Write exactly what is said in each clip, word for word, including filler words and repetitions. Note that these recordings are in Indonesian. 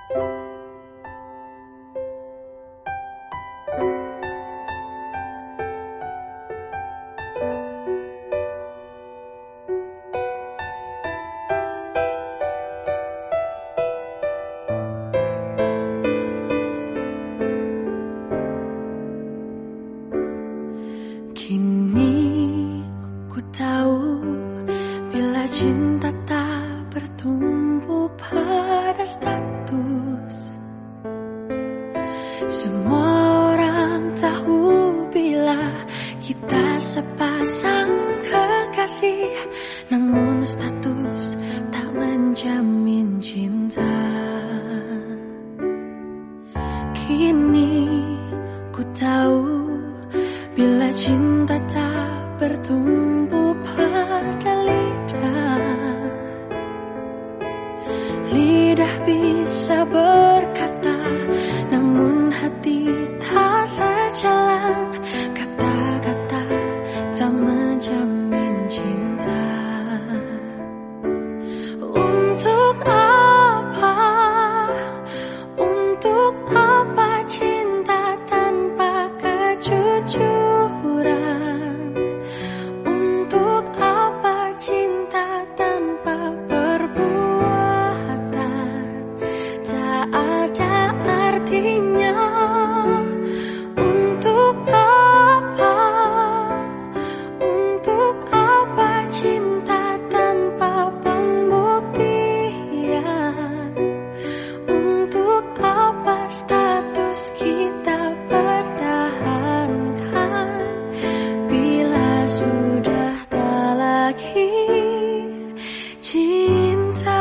Kini ku tahu bila cinta tak bertumbuh pada status. Semua orang tahu bila kita sepasang kekasih, namun status tak menjamin cinta. Kini ku tahu bila cinta tak bertumbuh pada lidah, lidah bisa berkata, namun hati tak sejalan. Kata-kata tak menjamin cinta. Untuk apa, untuk apa cinta tanpa kejujuran? Untuk apa cinta tanpa perbuatan? Tak ada artinya. Untuk apa, untuk apa cinta tanpa pembuktian? Untuk apa status kita pertahankan bila sudah tak lagi cinta?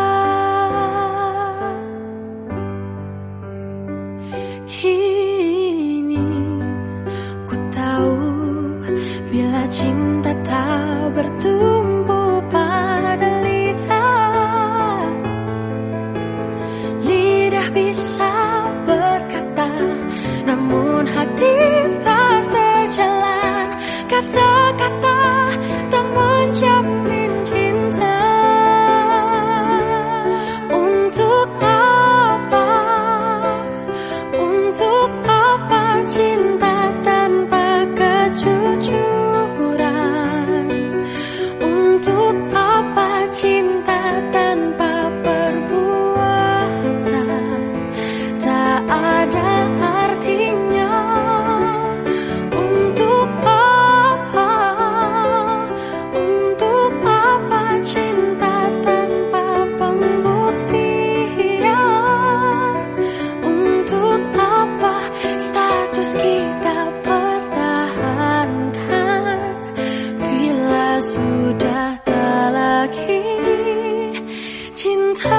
Kini ku tahu bila cinta tak bertumbuh pada lidah, lidah bisa berkata, namun hati tak sejalan. Kata-kata tak menjamin cinta. Untuk apa, untuk apa cinta tanpa kejujuran? Untuk apa cinta tanpa perbuatan? Tak ada artinya. Untuk apa, untuk apa cinta tanpa pembuktian? Untuk apa status kita pertahankan bila sudah tak lagi cinta?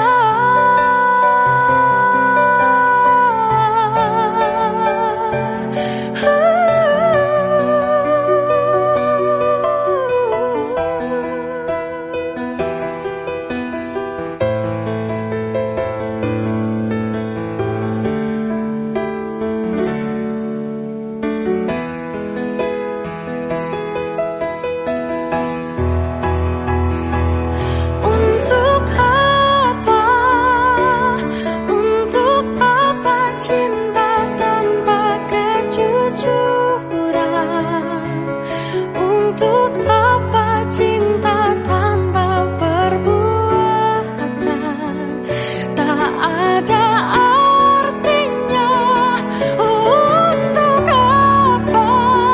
Untuk apa cinta tanpa perbuatan? Tak ada artinya. Untuk apa,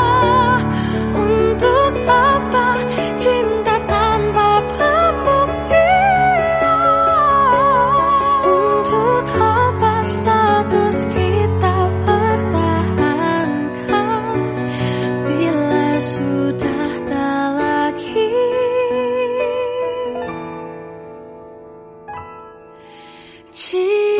untuk apa cinta tanpa pembuktian? Untuk apa status kita pertahankan bila sudah tak lagi cinta?